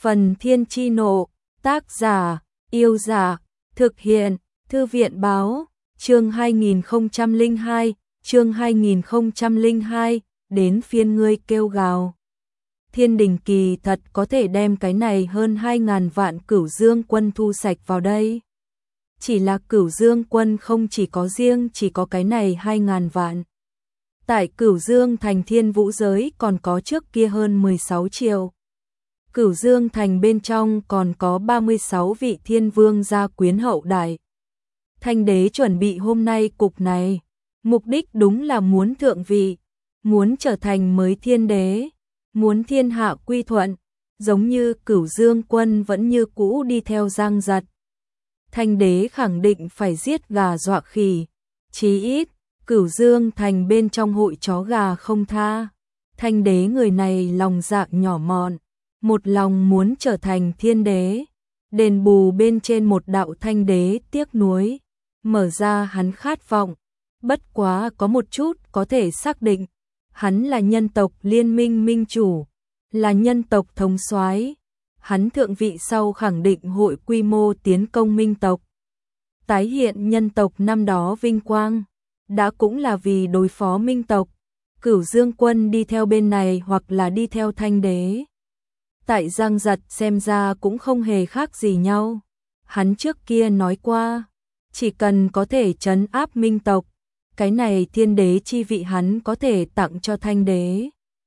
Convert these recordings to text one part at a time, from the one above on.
Phần Thiên Chi Nộ, tác giả, Yêu Giả, thực hiện, Thư viện báo, chương 2002, đến phiên ngươi kêu gào. Thiên đình kỳ thật có thể đem cái này hơn 2.000 vạn Cửu Dương quân thu sạch vào đây. Chỉ là Cửu Dương quân không chỉ có cái này 2.000 vạn. Tại Cửu Dương thành Thiên Vũ giới còn có trước kia hơn 16 triệu. Cửu Dương thành bên trong còn có 36 vị thiên vương gia quyến hậu đại. Thanh đế chuẩn bị hôm nay cục này, mục đích đúng là muốn thượng vị, muốn trở thành mới thiên đế, muốn thiên hạ quy thuận, giống như Cửu Dương quân vẫn như cũ đi theo Giang Giật. Thanh đế khẳng định phải giết gà dọa khỉ, chí ít, Cửu Dương thành bên trong hội chó gà không tha. Thanh đế người này lòng dạ nhỏ mọn, một lòng muốn trở thành thiên đế, đền bù bên trên một đạo thanh đế tiếc nuối, mở ra hắn khát vọng, bất quá có một chút có thể xác định, hắn là nhân tộc liên minh minh chủ, là nhân tộc thống soái, hắn thượng vị sau khẳng định hội quy mô tiến công minh tộc, tái hiện nhân tộc năm đó vinh quang, đã cũng là vì đối phó minh tộc, Cửu Dương quân đi theo bên này hoặc là đi theo thanh đế. Tại Giang Giật xem ra cũng không hề khác gì nhau. Hắn trước kia nói qua, chỉ cần có thể trấn áp minh tộc, cái này thiên đế chi vị hắn có thể tặng cho thanh đế.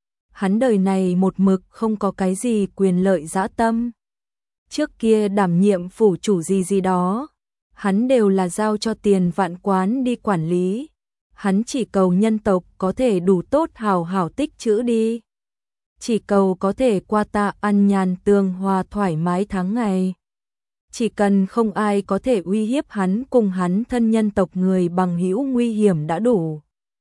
Hắn đời này một mực không có cái gì quyền lợi dã tâm. Trước kia đảm nhiệm phủ chủ gì đó, hắn đều là giao cho Tiền Vạn Quán đi quản lý. Hắn chỉ cầu nhân tộc có thể đủ tốt hào hào tích trữ đi. Chỉ cầu có thể qua tạ ăn nhàn tường hòa thoải mái tháng ngày. Chỉ cần không ai có thể uy hiếp hắn cùng hắn thân nhân tộc người bằng hữu nguy hiểm đã đủ.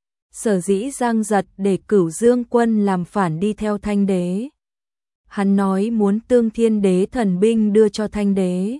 Sở dĩ Giang Giật để Cửu Dương quân làm phản đi theo thanh đế. Hắn nói muốn tương thiên đế thần binh đưa cho thanh đế.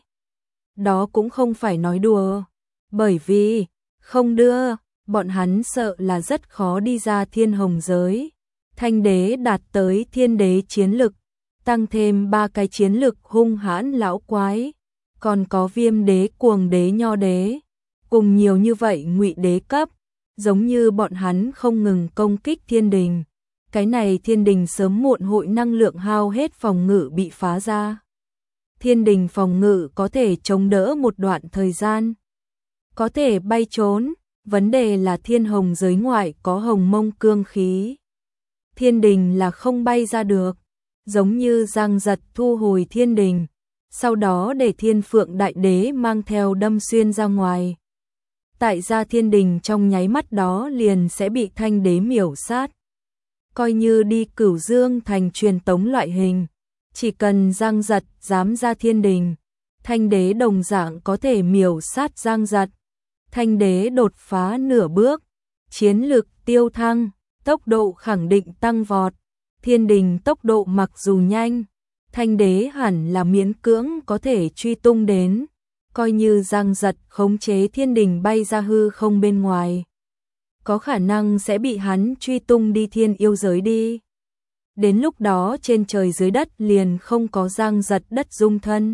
Đó cũng không phải nói đùa. Bởi vì, không đưa, bọn hắn sợ là rất khó đi ra thiên hồng giới. Thanh đế đạt tới thiên đế chiến lực, tăng thêm 3 cái chiến lực hung hãn lão quái, còn có Viêm đế, Cuồng đế, Nho đế, cùng nhiều như vậy Ngụy đế cấp, giống như bọn hắn không ngừng công kích thiên đình. Cái này thiên đình sớm muộn hội năng lượng hao hết phòng ngự bị phá ra. Thiên đình phòng ngự có thể chống đỡ một đoạn thời gian, có thể bay trốn, vấn đề là thiên hồng giới ngoại có hồng mông cương khí. Thiên đình là không bay ra được, giống như Giang Giật thu hồi thiên đình, sau đó để Thiên Phượng Đại Đế mang theo đâm xuyên ra ngoài. Tại gia thiên đình trong nháy mắt đó liền sẽ bị thanh đế miểu sát. Coi như đi Cửu Dương thành truyền tống loại hình, chỉ cần Giang Giật dám ra thiên đình, thanh đế đồng dạng có thể miểu sát Giang Giật. Thanh đế đột phá nửa bước, chiến lực tiêu thăng, tốc độ khẳng định tăng vọt. Thiên đình tốc độ mặc dù nhanh, thanh đế hẳn là miễn cưỡng có thể truy tung đến, coi như Giang Giật khống chế thiên đình bay ra hư không bên ngoài. Có khả năng sẽ bị hắn truy tung đi thiên yêu giới đi. Đến lúc đó trên trời dưới đất liền không có Giang Giật đất dung thân.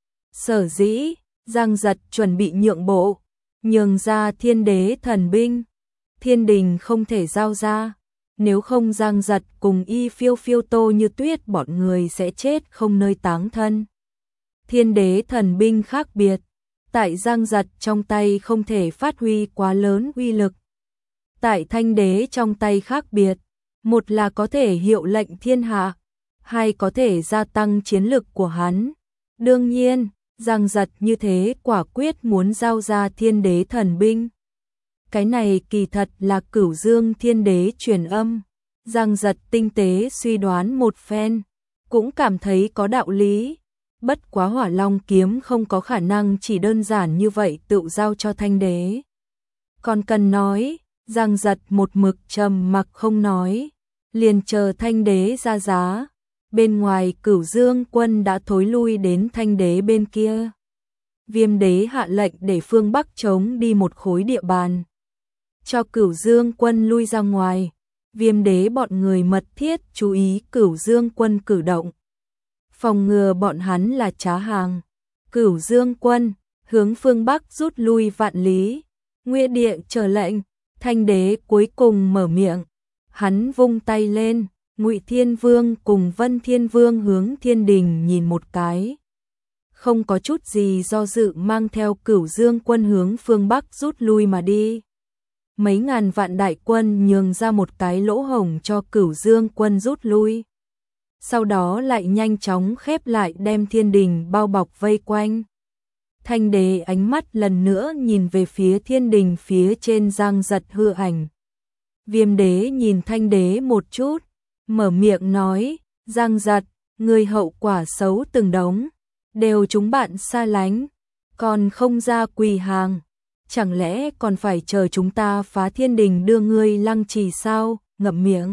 Sở dĩ, Giang Giật chuẩn bị nhượng bộ, nhường ra thiên đế thần binh. Thiên đình không thể giao ra, nếu không Giang Giật cùng Y Phiêu Phiêu Tô Như Tuyết bọn người sẽ chết không nơi táng thân. Thiên đế thần binh khác biệt, tại Giang Giật trong tay không thể phát huy quá lớn uy lực. Tại thanh đế trong tay khác biệt, một là có thể hiệu lệnh thiên hạ, hai có thể gia tăng chiến lực của hắn. Đương nhiên, Giang Giật như thế quả quyết muốn giao ra thiên đế thần binh. Cái này kỳ thật là Cửu Dương thiên đế truyền âm. Giang Giật tinh tế suy đoán một phen, cũng cảm thấy có đạo lý. Bất quá Hỏa Long kiếm không có khả năng chỉ đơn giản như vậy tự giao cho thanh đế. Còn cần nói, Giang Giật một mực trầm mặc không nói, liền chờ thanh đế ra giá. Bên ngoài Cửu Dương quân đã thối lui đến thanh đế bên kia. Viêm đế hạ lệnh để phương Bắc chống đi một khối địa bàn, cho Cửu Dương quân lui ra ngoài. Viêm đế bọn người mật thiết chú ý Cửu Dương quân cử động. phòng ngừa bọn hắn là trá hàng. Cửu Dương quân hướng phương Bắc rút lui vạn lý. Nguy Địa chờ lệnh. Thanh đế cuối cùng mở miệng. Hắn vung tay lên, Ngụy Thiên Vương cùng Vân Thiên Vương hướng thiên đình nhìn một cái. Không có chút gì do dự mang theo Cửu Dương quân hướng phương Bắc rút lui mà đi. Mấy ngàn vạn đại quân nhường ra một cái lỗ hổng cho Cửu Dương quân rút lui. Sau đó lại nhanh chóng khép lại đem thiên đình bao bọc vây quanh. Thanh đế ánh mắt lần nữa nhìn về phía thiên đình phía trên Giang Giật hư ảnh. Viêm đế nhìn thanh đế một chút, mở miệng nói, Giang Giật, người hậu quả xấu từng đống, đều chúng bạn xa lánh, còn không ra quỳ hàng, chẳng lẽ còn phải chờ chúng ta phá thiên đình đưa ngươi lăng trì sao, ngậm miệng.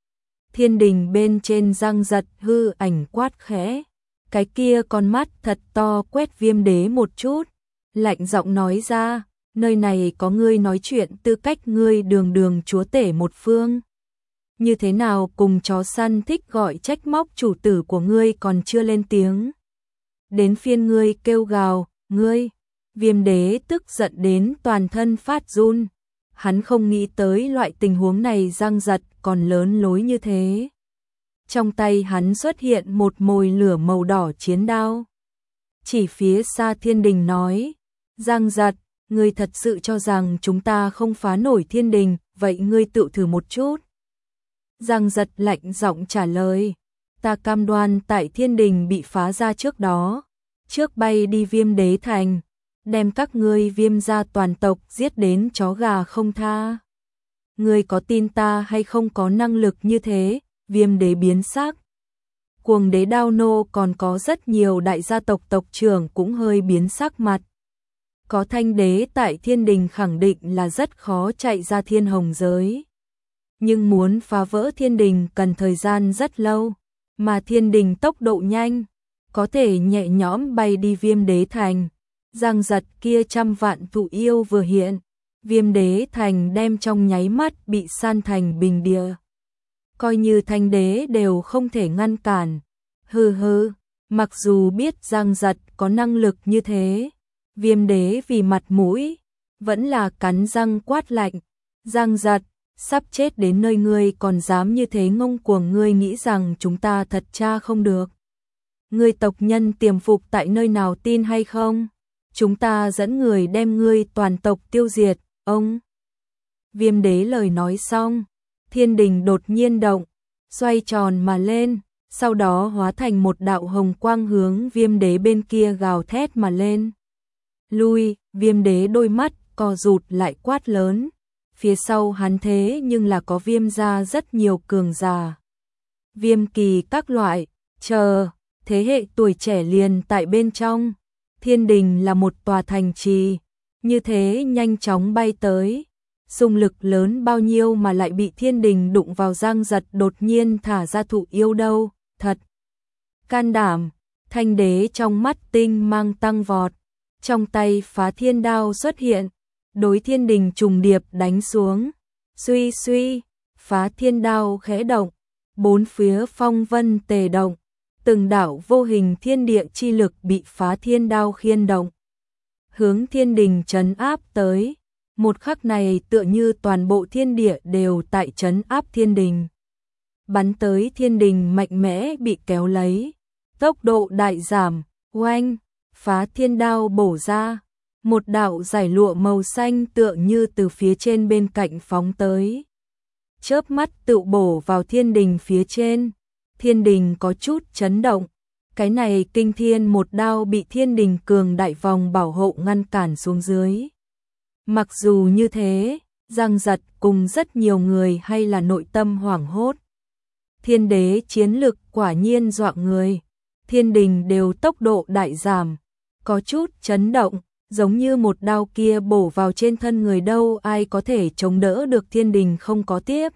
Thiên đình bên trên Giang Giật hư ảnh quát khẽ, cái kia con mắt thật to quét viêm đế một chút, lạnh giọng nói ra, nơi này có ngươi nói chuyện tư cách, ngươi đường đường chúa tể một phương. Như thế nào cùng chó săn thích gọi trách móc chủ tử của ngươi còn chưa lên tiếng. Đến phiên ngươi kêu gào, ngươi, viêm đế tức giận đến toàn thân phát run. Hắn không nghĩ tới loại tình huống này Giang Giật còn lớn lối như thế. Trong tay hắn xuất hiện một mồi lửa màu đỏ chiến đao. Chỉ phía xa thiên đình nói, Giang Giật, ngươi thật sự cho rằng chúng ta không phá nổi thiên đình, vậy ngươi tự thử một chút. Giang Giật lạnh giọng trả lời, ta cam đoan tại thiên đình bị phá ra trước đó, trước bay đi Viêm Đế thành, đem các ngươi Viêm gia toàn tộc giết đến chó gà không tha. Ngươi có tin ta hay không có năng lực như thế? Viêm Đế biến sắc. Cuồng đế Đao Nô còn có rất nhiều đại gia tộc tộc trưởng cũng hơi biến sắc mặt. Có thanh đế tại thiên đình khẳng định là rất khó chạy ra thiên hồng giới. Nhưng muốn phá vỡ thiên đình cần thời gian rất lâu, mà thiên đình tốc độ nhanh, có thể nhẹ nhõm bay đi Viêm Đế thành. Giang Giật kia trăm vạn thụ yêu vừa hiện, Viêm Đế thành đem trong nháy mắt bị san thành bình địa. Coi như thanh đế đều không thể ngăn cản. Hừ hừ, mặc dù biết Giang Giật có năng lực như thế, Viêm Đế vì mặt mũi, vẫn là cắn răng quát lạnh. Giang Giật, sắp chết đến nơi ngươi còn dám như thế ngông cuồng, ngươi nghĩ rằng chúng ta thật cha không được. Ngươi tộc nhân tiềm phục tại nơi nào tin hay không? Chúng ta dẫn người đem ngươi toàn tộc tiêu diệt, ông. Viêm Đế lời nói xong, thiên đình đột nhiên động, xoay tròn mà lên, sau đó hóa thành một đạo hồng quang hướng Viêm Đế bên kia gào thét mà lên. Lui, Viêm Đế đôi mắt co rụt lại quát lớn. Phía sau hắn thế nhưng là có Viêm gia rất nhiều cường giả. Viêm kỳ các loại, chờ, thế hệ tuổi trẻ liền tại bên trong. Thiên đình là một tòa thành trì, như thế nhanh chóng bay tới. Xung lực lớn bao nhiêu mà lại bị thiên đình đụng vào. Giang Giật đột nhiên thả ra thụ yêu đâu, thật can đảm. Thanh đế trong mắt tinh mang tăng vọt, trong tay phá thiên đao xuất hiện, đối thiên đình trùng điệp đánh xuống. Suy suy, phá thiên đao khẽ động, bốn phía phong vân tề động, từng đạo vô hình thiên địa chi lực bị phá thiên đao khiên động, hướng thiên đình trấn áp tới. Một khắc này tựa như toàn bộ thiên địa đều tại trấn áp thiên đình. Bắn tới thiên đình mạnh mẽ bị kéo lấy, tốc độ đại giảm, oanh, phá thiên đao bổ ra. Một đạo giải lụa màu xanh tựa như từ phía trên bên cạnh phóng tới. Chớp mắt tự bổ vào thiên đình phía trên. Thiên đình có chút chấn động. Cái này kinh thiên một đao bị thiên đình cường đại vòng bảo hộ ngăn cản xuống dưới. Mặc dù như thế, Giang Giật cùng rất nhiều người hay là nội tâm hoảng hốt. Thiên đế chiến lực quả nhiên dọa người. Thiên đình đều tốc độ đại giảm, có chút chấn động, giống như một đao kia bổ vào trên thân người, đâu ai có thể chống đỡ được. Thiên đình không có tiếp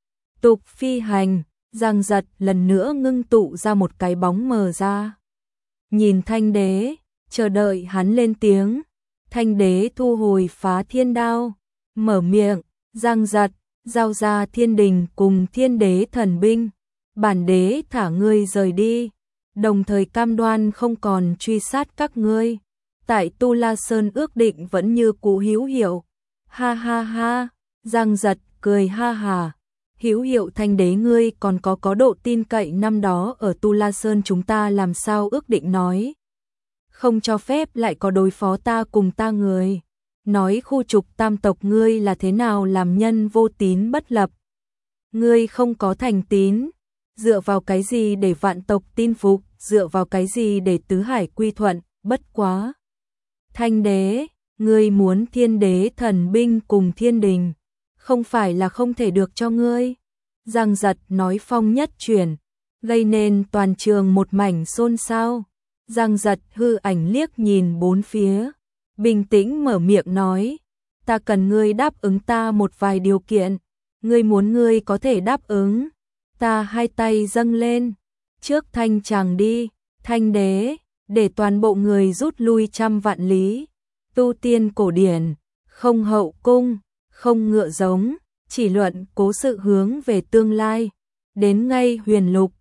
tục phi hành. Giang Giật lần nữa ngưng tụ ra một cái bóng mờ ra. Nhìn thanh đế, chờ đợi hắn lên tiếng. Thanh đế thu hồi phá thiên đao, mở miệng, Giang Giật, giao ra thiên đình cùng thiên đế thần binh. Bản đế thả ngươi rời đi. đồng thời cam đoan không còn truy sát các ngươi. Tại Tu La Sơn ước định vẫn như cũ hữu hiệu. Ha ha ha, Giang Giật cười ha hà. Hữu hiệu Thanh đế ngươi còn có độ tin cậy năm đó ở Tu La Sơn chúng ta làm sao ước định nói. Không cho phép lại có đối phó ta cùng ta người. Nói khu trục tam tộc ngươi là thế nào làm nhân vô tín bất lập. Ngươi không có thành tín, dựa vào cái gì để vạn tộc tin phục, dựa vào cái gì để tứ hải quy thuận, bất quá. Thanh đế, ngươi muốn thiên đế thần binh cùng thiên đình, không phải là không thể được cho ngươi. Giang Giật nói phong nhất chuyển, gây nên toàn trường một mảnh xôn xao. Giang Giật hư ảnh liếc nhìn bốn phía, bình tĩnh mở miệng nói, ta cần ngươi đáp ứng ta một vài điều kiện, ngươi muốn ngươi có thể đáp ứng. Ta hai tay dâng lên, trước thanh chàng đi, Thanh đế, để toàn bộ người rút lui 100 vạn lý. Tu tiên cổ điển, không hậu cung, không ngựa giống, chỉ luận cố sự hướng về tương lai. Đến ngay huyền lục,